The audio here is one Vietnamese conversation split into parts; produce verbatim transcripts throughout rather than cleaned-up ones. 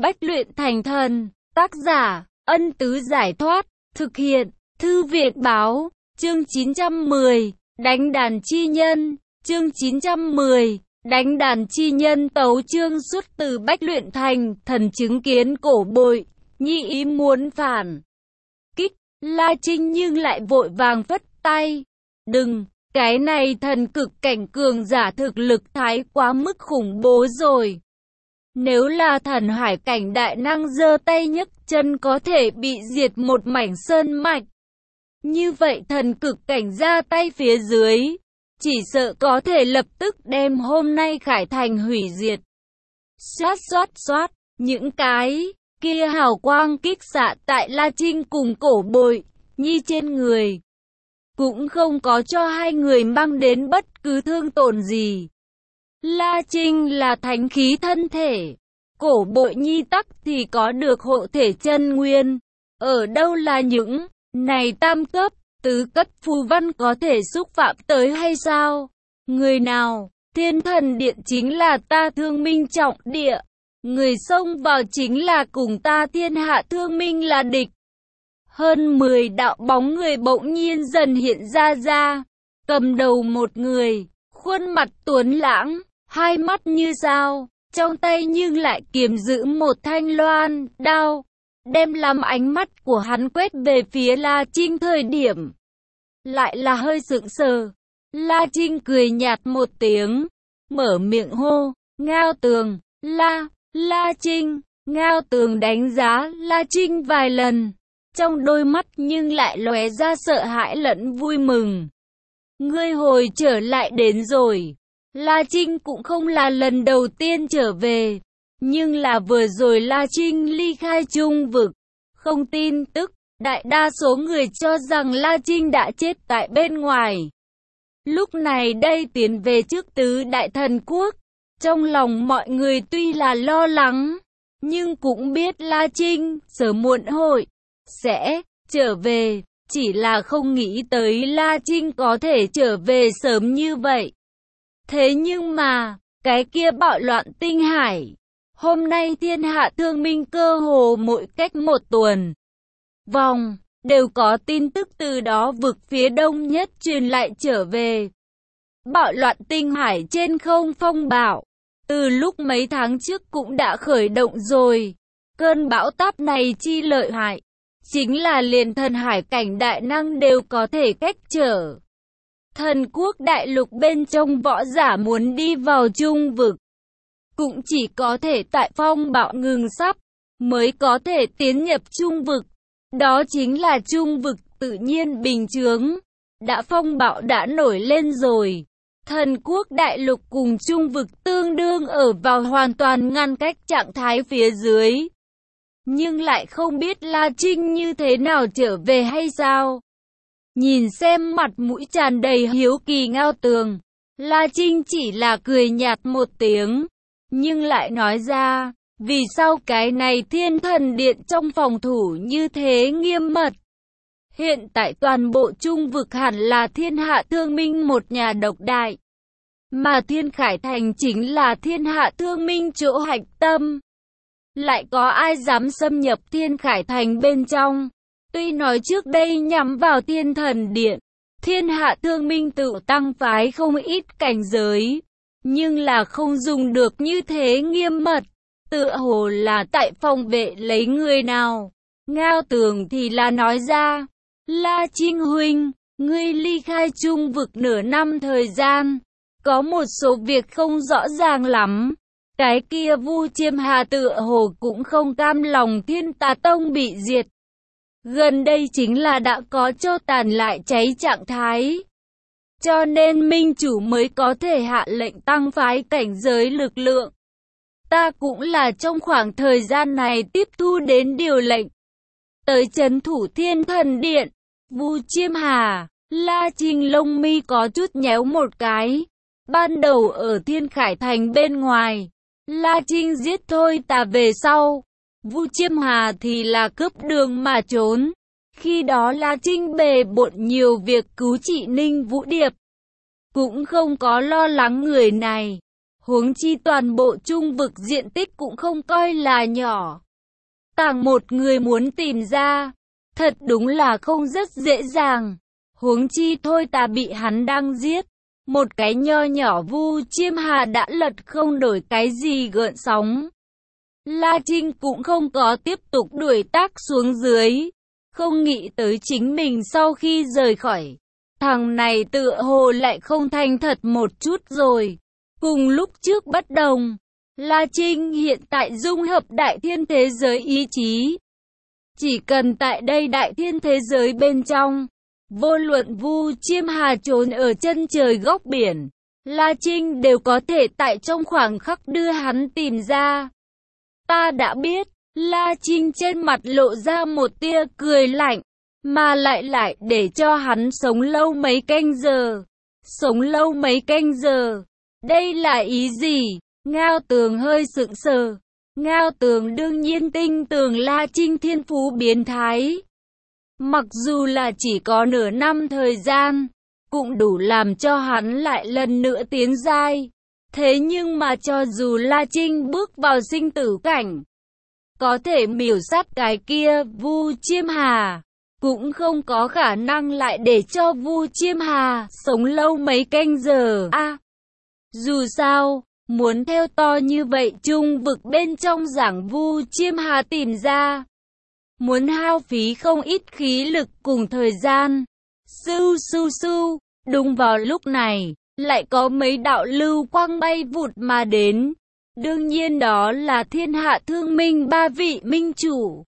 Bách luyện thành thần. Tác giả, Ân Tứ Giải Thoát. Thực hiện, Thư Viện Báo. Chương chín trăm mười. Đánh đàn chi nhân. Chương chín trăm mười. Đánh đàn chi nhân. Tấu chương xuất từ Bách luyện thành thần, chứng kiến Cổ Bội Nhi ý muốn phản kích La Trinh nhưng lại vội vàng phất tay. Đừng, cái này thần cực cảnh cường giả thực lực thái quá mức khủng bố rồi. Nếu là thần hải cảnh đại năng giơ tay nhấc chân có thể bị diệt một mảnh sơn mạch. Như vậy thần cực cảnh ra tay phía dưới, chỉ sợ có thể lập tức đem hôm nay Khải Thành hủy diệt. Xoát xoát xoát, những cái kia hào quang kích xạ tại La Trinh cùng Cổ Bội Nhi trên người, cũng không có cho hai người mang đến bất cứ thương tổn gì. La Trinh là thánh khí thân thể, Cổ Bội Nhi tắc thì có được hộ thể chân nguyên. Ở đâu là những này tam cấp, tứ cấp phù văn có thể xúc phạm tới hay sao? Người nào? Thiên Thần Điện chính là ta Thương Minh trọng địa. Người xông vào chính là cùng ta Thiên Hạ Thương Minh là địch. Hơn mười đạo bóng người bỗng nhiên dần hiện ra ra. Cầm đầu một người, khuôn mặt tuấn lãng, hai mắt như sao, trong tay nhưng lại kiềm giữ một thanh loan đao. Đem làm ánh mắt của hắn quét về phía La Trinh thời điểm, lại là hơi sững sờ. La Trinh cười nhạt một tiếng, mở miệng hô, Ngao Tường. La, La Trinh. Ngao Tường đánh giá La Trinh vài lần, trong đôi mắt nhưng lại lóe ra sợ hãi lẫn vui mừng. Ngươi hồi trở lại đến rồi. La Trinh cũng không là lần đầu tiên trở về, nhưng là vừa rồi La Trinh ly khai Trung Vực, không tin tức, đại đa số người cho rằng La Trinh đã chết tại bên ngoài. Lúc này đây tiến về trước tứ đại thần quốc, trong lòng mọi người tuy là lo lắng, nhưng cũng biết La Trinh sớm muộn hội sẽ trở về, chỉ là không nghĩ tới La Trinh có thể trở về sớm như vậy. Thế nhưng mà, cái kia bạo loạn tinh hải, hôm nay Thiên Hạ Thương Minh cơ hồ mỗi cách một tuần vòng, đều có tin tức từ đó vực phía đông nhất truyền lại trở về. Bạo loạn tinh hải trên không phong bạo, từ lúc mấy tháng trước cũng đã khởi động rồi. Cơn bão táp này chi lợi hại, chính là liền thần hải cảnh đại năng đều có thể cách trở. Thần quốc đại lục bên trong võ giả muốn đi vào Trung Vực, cũng chỉ có thể tại phong bạo ngừng sắp, mới có thể tiến nhập Trung Vực. Đó chính là Trung Vực tự nhiên bình chướng. Đã phong bạo đã nổi lên rồi. Thần quốc đại lục cùng Trung Vực tương đương ở vào hoàn toàn ngăn cách trạng thái phía dưới. Nhưng lại không biết La Trinh như thế nào trở về hay sao? Nhìn xem mặt mũi tràn đầy hiếu kỳ Ngao Tường, La Trinh chỉ là cười nhạt một tiếng, nhưng lại nói ra, vì sao cái này Thiên Thần Điện trong phòng thủ như thế nghiêm mật? Hiện tại toàn bộ Trung Vực hẳn là Thiên Hạ Thương Minh một nhà độc đại, mà Thiên Khải Thành chính là Thiên Hạ Thương Minh chỗ hạch tâm. Lại có ai dám xâm nhập Thiên Khải Thành bên trong? Tuy nói trước đây nhắm vào Thiên Thần Điện, Thiên Hạ Thương Minh tự tăng phái không ít cảnh giới, nhưng là không dùng được như thế nghiêm mật, tựa hồ là tại phòng vệ lấy người nào. Ngao Tường thì là nói ra, La Trinh huynh, ngươi ly khai Trung Vực nửa năm thời gian, có một số việc không rõ ràng lắm. Cái kia Vu Chiêm Hà tựa hồ cũng không cam lòng Thiên Tà Tông bị diệt. Gần đây chính là đã có cho tàn lại cháy trạng thái. Cho nên Minh Chủ mới có thể hạ lệnh tăng phái cảnh giới lực lượng. Ta cũng là trong khoảng thời gian này tiếp thu đến điều lệnh, tới trấn thủ Thiên Thần Điện. Vu Chiêm Hà, La Trinh lông mi có chút nhéo một cái. Ban đầu ở Thiên Khải Thành bên ngoài, La Trinh giết Thôi Tà về sau, Vu Chiêm Hà thì là cướp đường mà trốn. Khi đó La Trinh bề bộn nhiều việc cứu trị Ninh Vũ Điệp, cũng không có lo lắng người này. Huống chi toàn bộ trung vực diện tích cũng không coi là nhỏ. Tàng một người muốn tìm ra, thật đúng là không rất dễ dàng. Huống chi thôi ta bị hắn đang giết. Một cái nho nhỏ Vu Chiêm Hà đã lật không đổi cái gì gợn sóng. La Trinh cũng không có tiếp tục đuổi tác xuống dưới. Không nghĩ tới chính mình sau khi rời khỏi. Thằng này tựa hồ lại không thành thật một chút rồi. Cùng lúc trước bất đồng, La Trinh hiện tại dung hợp đại thiên thế giới ý chí. Chỉ cần tại đây đại thiên thế giới bên trong, vô luận Vu Chiêm Hà trốn ở chân trời góc biển, La Trinh đều có thể tại trong khoảng khắc đưa hắn tìm ra. Ta đã biết, La Trinh trên mặt lộ ra một tia cười lạnh, mà lại lại để cho hắn sống lâu mấy canh giờ. Sống lâu mấy canh giờ, đây là ý gì? Ngao Tường hơi sững sờ. Ngao Tường đương nhiên tin tưởng La Trinh thiên phú biến thái. Mặc dù là chỉ có nửa năm thời gian, cũng đủ làm cho hắn lại lần nữa tiến giai. Thế nhưng mà cho dù La Trinh bước vào sinh tử cảnh, có thể miểu sát cái kia Vu Chiêm Hà, cũng không có khả năng lại để cho Vu Chiêm Hà sống lâu mấy canh giờ. A, à, dù sao, muốn theo to như vậy trung vực bên trong giảng Vu Chiêm Hà tìm ra, muốn hao phí không ít khí lực cùng thời gian. Sưu sưu sưu, đúng vào lúc này, lại có mấy đạo lưu quang bay vụt mà đến. Đương nhiên đó là thiên hạ thương minh ba vị minh chủ.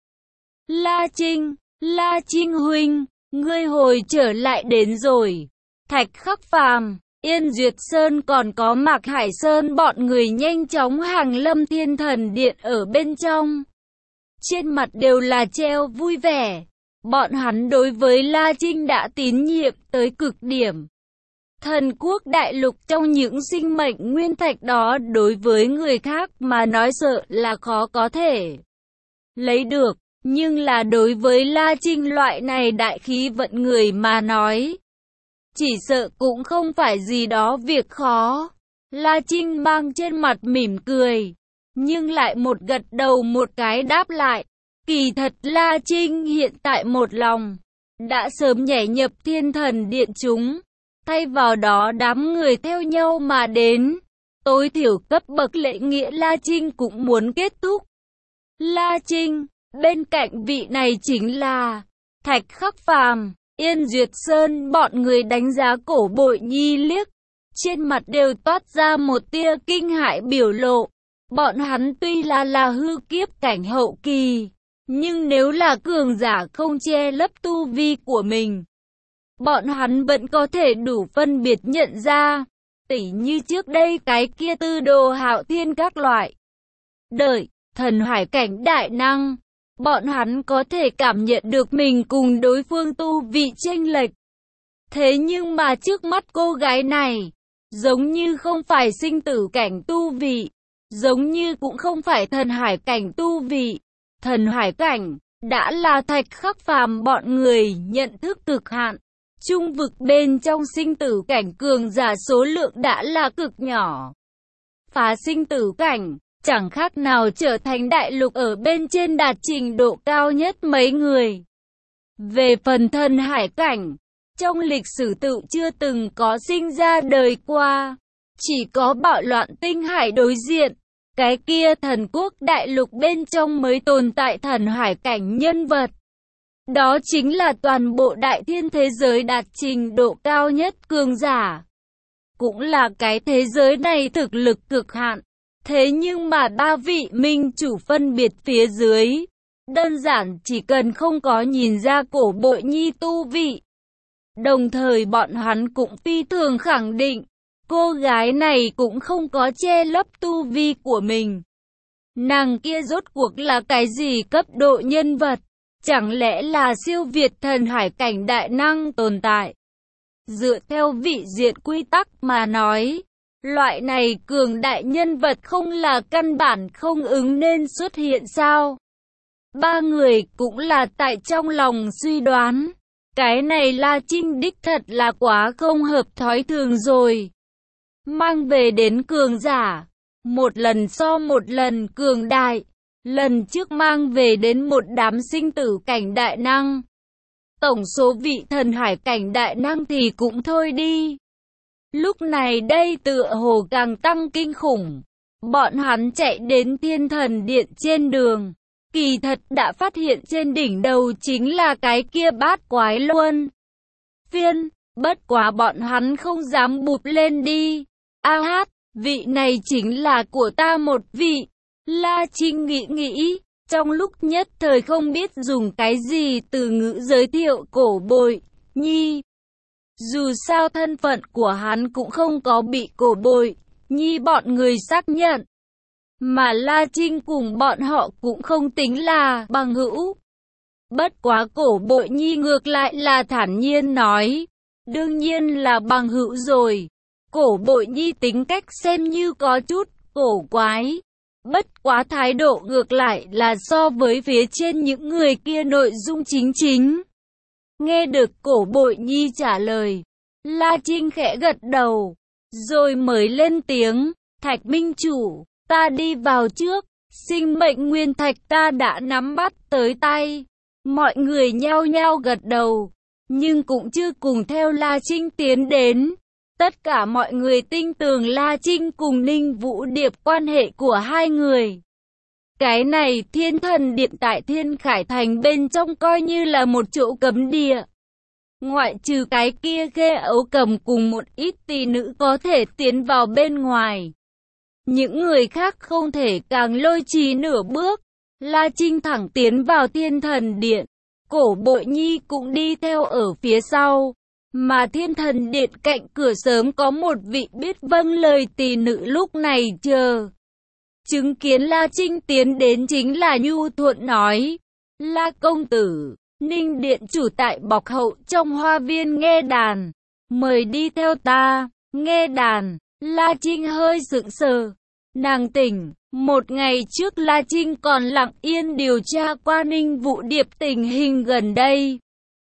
La Trinh, La Trinh huynh, ngươi hồi trở lại đến rồi. Thạch Khắc Phàm, Yên Duyệt Sơn còn có Mạc Hải Sơn bọn người nhanh chóng hàng lâm Thiên Thần Điện ở bên trong. Trên mặt đều là treo vui vẻ. Bọn hắn đối với La Trinh đã tín nhiệm tới cực điểm. Thần quốc đại lục trong những sinh mệnh nguyên thạch đó đối với người khác mà nói sợ là khó có thể lấy được. Nhưng là đối với La Trinh loại này đại khí vận người mà nói, chỉ sợ cũng không phải gì đó việc khó. La Trinh mang trên mặt mỉm cười, nhưng lại một gật đầu một cái đáp lại. Kỳ thật La Trinh hiện tại một lòng đã sớm nhảy nhập Thiên Thần Điện chúng, thay vào đó đám người theo nhau mà đến. Tối thiểu cấp bậc lễ nghĩa La Trinh cũng muốn kết thúc. La Trinh, bên cạnh vị này chính là Thạch Khắc Phàm, Yên Duyệt Sơn bọn người đánh giá Cổ Bội Nhi liếc, trên mặt đều toát ra một tia kinh hãi biểu lộ. Bọn hắn tuy là là hư kiếp cảnh hậu kỳ, nhưng nếu là cường giả không che lấp tu vi của mình, bọn hắn vẫn có thể đủ phân biệt nhận ra, tỉ như trước đây cái kia Tư Đồ Hạo Thiên các loại. Đợi, thần hải cảnh đại năng, bọn hắn có thể cảm nhận được mình cùng đối phương tu vị chênh lệch. Thế nhưng mà trước mắt cô gái này, giống như không phải sinh tử cảnh tu vị, giống như cũng không phải thần hải cảnh tu vị. Thần hải cảnh đã là Thạch Khắc Phàm bọn người nhận thức cực hạn. Trung vực bên trong sinh tử cảnh cường giả số lượng đã là cực nhỏ. Phá sinh tử cảnh, chẳng khác nào trở thành đại lục ở bên trên đạt trình độ cao nhất mấy người. Về phần thần hải cảnh, trong lịch sử tự chưa từng có sinh ra đời qua. Chỉ có bạo loạn tinh hải đối diện, cái kia thần quốc đại lục bên trong mới tồn tại thần hải cảnh nhân vật. Đó chính là toàn bộ đại thiên thế giới đạt trình độ cao nhất cường giả. Cũng là cái thế giới này thực lực cực hạn. Thế nhưng mà ba vị minh chủ phân biệt phía dưới, đơn giản chỉ cần không có nhìn ra Cổ Bội Nhi tu vị. Đồng thời bọn hắn cũng phi thường khẳng định, cô gái này cũng không có che lấp tu vi của mình. Nàng kia rốt cuộc là cái gì cấp độ nhân vật? Chẳng lẽ là siêu việt thần hải cảnh đại năng tồn tại? Dựa theo vị diện quy tắc mà nói, loại này cường đại nhân vật không là căn bản không ứng nên xuất hiện sao? Ba người cũng là tại trong lòng suy đoán, cái này La Trinh đích thật là quá không hợp thói thường rồi. mang về đến cường giả, một lần so một lần cường đại. Lần trước mang về đến một đám sinh tử cảnh đại năng. Tổng số vị thần hải cảnh đại năng thì cũng thôi đi. Lúc này đây tựa hồ càng tăng kinh khủng. Bọn hắn chạy đến Thiên Thần Điện trên đường. Kỳ thật đã phát hiện trên đỉnh đầu chính là cái kia bát quái luân phiên. Bất quá bọn hắn không dám bụp lên đi. A hát, vị này chính là của ta một vị. La Trinh nghĩ nghĩ, trong lúc nhất thời không biết dùng cái gì từ ngữ giới thiệu Cổ Bội Nhi. Dù sao thân phận của hắn cũng không có bị Cổ Bội Nhi bọn người xác nhận. Mà La Trinh cùng bọn họ cũng không tính là bằng hữu. Bất quá Cổ Bội Nhi ngược lại là thản nhiên nói, đương nhiên là bằng hữu rồi. Cổ Bội Nhi tính cách xem như có chút cổ quái. Bất quá thái độ ngược lại là so với phía trên những người kia nội dung chính chính. Nghe được Cổ Bội Nhi trả lời, La Trinh khẽ gật đầu, rồi mới lên tiếng, Thạch Minh Chủ, ta đi vào trước, sinh mệnh nguyên thạch ta đã nắm bắt tới tay. Mọi người nhao nhao gật đầu, nhưng cũng chưa cùng theo La Trinh tiến đến. Tất cả mọi người tin tưởng La Trinh cùng Ninh Vũ Điệp quan hệ của hai người. Cái này Thiên Thần Điện tại Thiên Khải Thành bên trong coi như là một chỗ cấm địa. Ngoại trừ cái kia ghê ấu cầm cùng một ít tỷ nữ có thể tiến vào bên ngoài. Những người khác không thể càng lôi trì nửa bước. La Trinh thẳng tiến vào Thiên Thần Điện. Cổ Bội Nhi cũng đi theo ở phía sau. Mà Thiên Thần Điện cạnh cửa sớm có một vị biết vâng lời tỷ nữ lúc này chờ. Chứng kiến La Trinh tiến đến chính là nhu thuận nói. La công tử, Ninh Điện chủ tại bọc hậu trong hoa viên nghe đàn. Mời đi theo ta, nghe đàn. La Trinh hơi sững sờ. Nàng tỉnh, một ngày trước La Trinh còn lặng yên điều tra qua Ninh Vũ Điệp tình hình gần đây.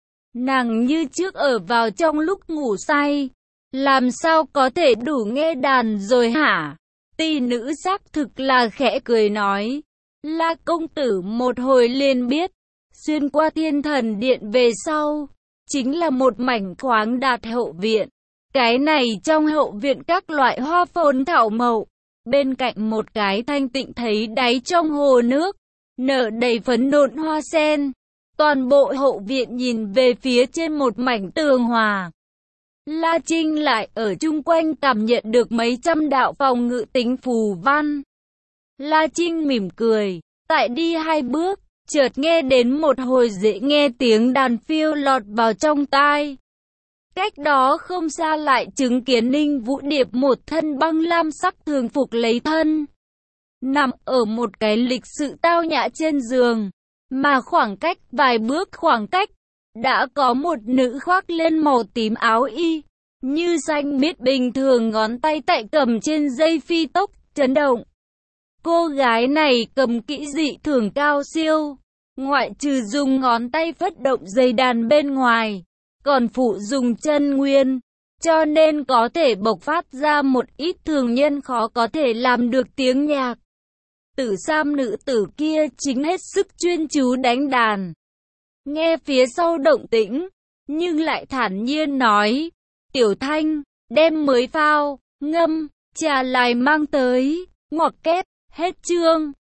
Nàng như trước ở vào trong lúc ngủ say, làm sao có thể đủ nghe đàn rồi hả? Tỷ nữ xác thực là khẽ cười nói, La công tử một hồi liền biết, xuyên qua Thiên Thần Điện về sau, chính là một mảnh khoáng đạt hậu viện. Cái này trong hậu viện các loại hoa phồn thảo mộc, bên cạnh một cái thanh tịnh thấy đáy trong hồ nước, nở đầy phấn nộn hoa sen. Toàn bộ hậu viện nhìn về phía trên một mảnh tường hòa. La Trinh lại ở chung quanh cảm nhận được mấy trăm đạo phòng ngự tính phù văn. La Trinh mỉm cười, tại đi hai bước, chợt nghe đến một hồi dễ nghe tiếng đàn phiêu lọt vào trong tai. Cách đó không xa lại chứng kiến Ninh Vũ Điệp một thân băng lam sắc thường phục lấy thân, nằm ở một cái lịch sự tao nhã trên giường. Mà khoảng cách vài bước khoảng cách, đã có một nữ khoác lên màu tím áo y, như xanh miết bình thường ngón tay tại cầm trên dây phi tốc, chấn động. Cô gái này cầm kỹ dị thường cao siêu, ngoại trừ dùng ngón tay phất động dây đàn bên ngoài, còn phụ dùng chân nguyên, cho nên có thể bộc phát ra một ít thường nhân khó có thể làm được tiếng nhạc. Tử sam nữ tử kia chính hết sức chuyên chú đánh đàn. Nghe phía sau động tĩnh, nhưng lại thản nhiên nói, Tiểu Thanh, đem mới phao, ngâm, trà lại mang tới, ngoặc kép, hết chương.